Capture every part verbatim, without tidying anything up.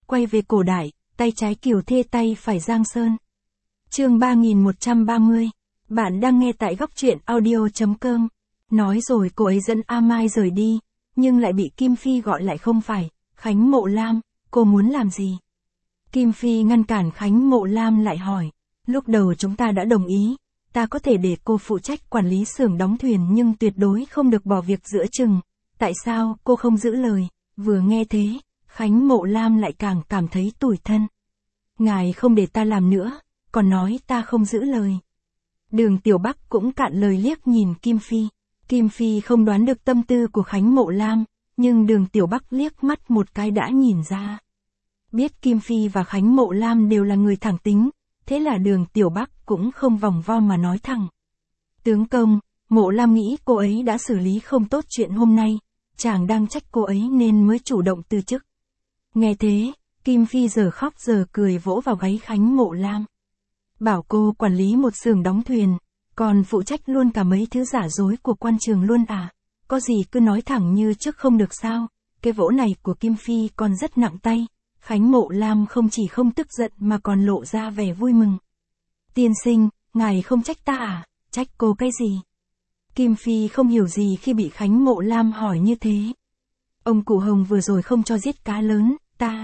quay về cổ đại, tay trái Kiều Thê tay phải Giang Sơn. Chương ba nghìn một trăm ba mươi. Bạn đang nghe tại góc truyện audio chấm com. Nói rồi cô ấy dẫn A Mai rời đi, nhưng lại bị Kim Phi gọi lại không phải, Khánh Mộ Lam, cô muốn làm gì? Kim Phi ngăn cản Khánh Mộ Lam lại hỏi, lúc đầu chúng ta đã đồng ý, ta có thể để cô phụ trách quản lý xưởng đóng thuyền nhưng tuyệt đối không được bỏ việc giữa chừng, tại sao cô không giữ lời? Vừa nghe thế, Khánh Mộ Lam lại càng cảm thấy tủi thân. Ngài không để ta làm nữa, còn nói ta không giữ lời. Đường Tiểu Bắc cũng cạn lời liếc nhìn Kim Phi. Kim Phi không đoán được tâm tư của Khánh Mộ Lam, nhưng Đường Tiểu Bắc liếc mắt một cái đã nhìn ra. Biết Kim Phi và Khánh Mộ Lam đều là người thẳng tính, thế là Đường Tiểu Bắc cũng không vòng vo mà nói thẳng. Tướng công, Mộ Lam nghĩ cô ấy đã xử lý không tốt chuyện hôm nay, chàng đang trách cô ấy nên mới chủ động từ chức. Nghe thế, Kim Phi giờ khóc giờ cười vỗ vào gáy Khánh Mộ Lam. Bảo cô quản lý một xưởng đóng thuyền, còn phụ trách luôn cả mấy thứ giả dối của quan trường luôn à, có gì cứ nói thẳng như trước không được sao? Cái vỗ này của Kim Phi còn rất nặng tay, Khánh Mộ Lam không chỉ không tức giận mà còn lộ ra vẻ vui mừng. Tiên sinh, ngài không trách ta à, trách cô cái gì? Kim Phi không hiểu gì khi bị Khánh Mộ Lam hỏi như thế. Ông cụ Hồng vừa rồi không cho giết cá lớn, ta,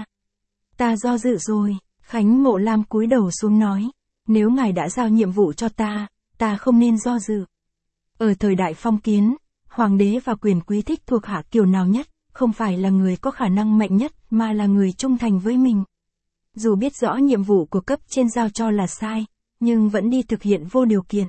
ta do dự rồi, Khánh Mộ Lam cúi đầu xuống nói, nếu ngài đã giao nhiệm vụ cho ta, ta không nên do dự. Ở thời đại phong kiến, hoàng đế và quyền quý thích thuộc hạ kiểu nào nhất, không phải là người có khả năng mạnh nhất mà là người trung thành với mình. Dù biết rõ nhiệm vụ của cấp trên giao cho là sai, nhưng vẫn đi thực hiện vô điều kiện.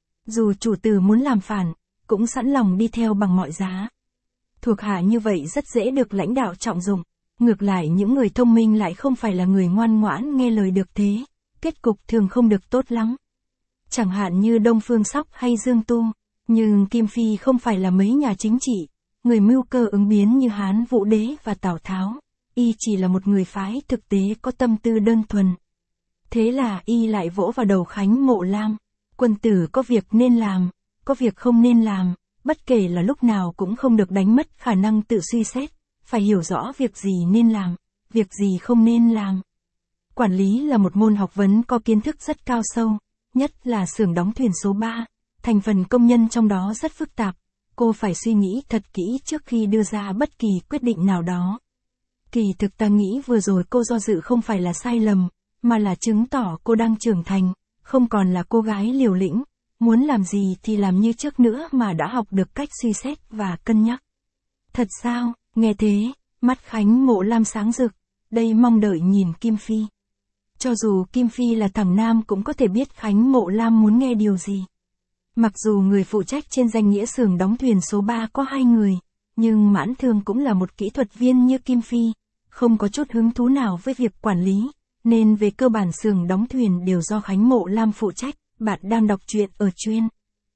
Dù chủ tử muốn làm phản, cũng sẵn lòng đi theo bằng mọi giá. Thuộc hạ như vậy rất dễ được lãnh đạo trọng dụng. Ngược lại những người thông minh lại không phải là người ngoan ngoãn nghe lời được thế, kết cục thường không được tốt lắm. Chẳng hạn như Đông Phương Sóc hay Dương Tu, nhưng Kim Phi không phải là mấy nhà chính trị, người mưu cơ ứng biến như Hán Vũ Đế và Tào Tháo, y chỉ là một người phái thực tế có tâm tư đơn thuần. Thế là y lại vỗ vào đầu Khánh Mộ Lam, quân tử có việc nên làm, có việc không nên làm, bất kể là lúc nào cũng không được đánh mất khả năng tự suy xét, phải hiểu rõ việc gì nên làm, việc gì không nên làm. Quản lý là một môn học vấn có kiến thức rất cao sâu, nhất là xưởng đóng thuyền số ba, thành phần công nhân trong đó rất phức tạp, cô phải suy nghĩ thật kỹ trước khi đưa ra bất kỳ quyết định nào đó. Kỳ thực ta nghĩ vừa rồi cô do dự không phải là sai lầm, mà là chứng tỏ cô đang trưởng thành, không còn là cô gái liều lĩnh, muốn làm gì thì làm như trước nữa mà đã học được cách suy xét và cân nhắc. Thật sao? Nghe thế, mắt Khánh Mộ Lam sáng rực, đây mong đợi nhìn Kim Phi. Cho dù Kim Phi là thằng nam cũng có thể biết Khánh Mộ Lam muốn nghe điều gì. Mặc dù người phụ trách trên danh nghĩa xưởng đóng thuyền số ba có hai người, nhưng Mãn Thương cũng là một kỹ thuật viên như Kim Phi, không có chút hứng thú nào với việc quản lý, nên về cơ bản xưởng đóng thuyền đều do Khánh Mộ Lam phụ trách. Bạn đang đọc truyện ở chuyên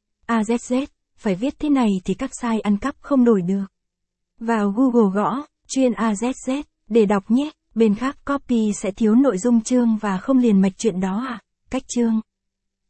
a zét zét, phải viết thế này thì các site ăn cắp không đổi được. Vào Google gõ, chuyên a zét zét, để đọc nhé, bên khác copy sẽ thiếu nội dung chương và không liền mạch chuyện đó à, cách chương.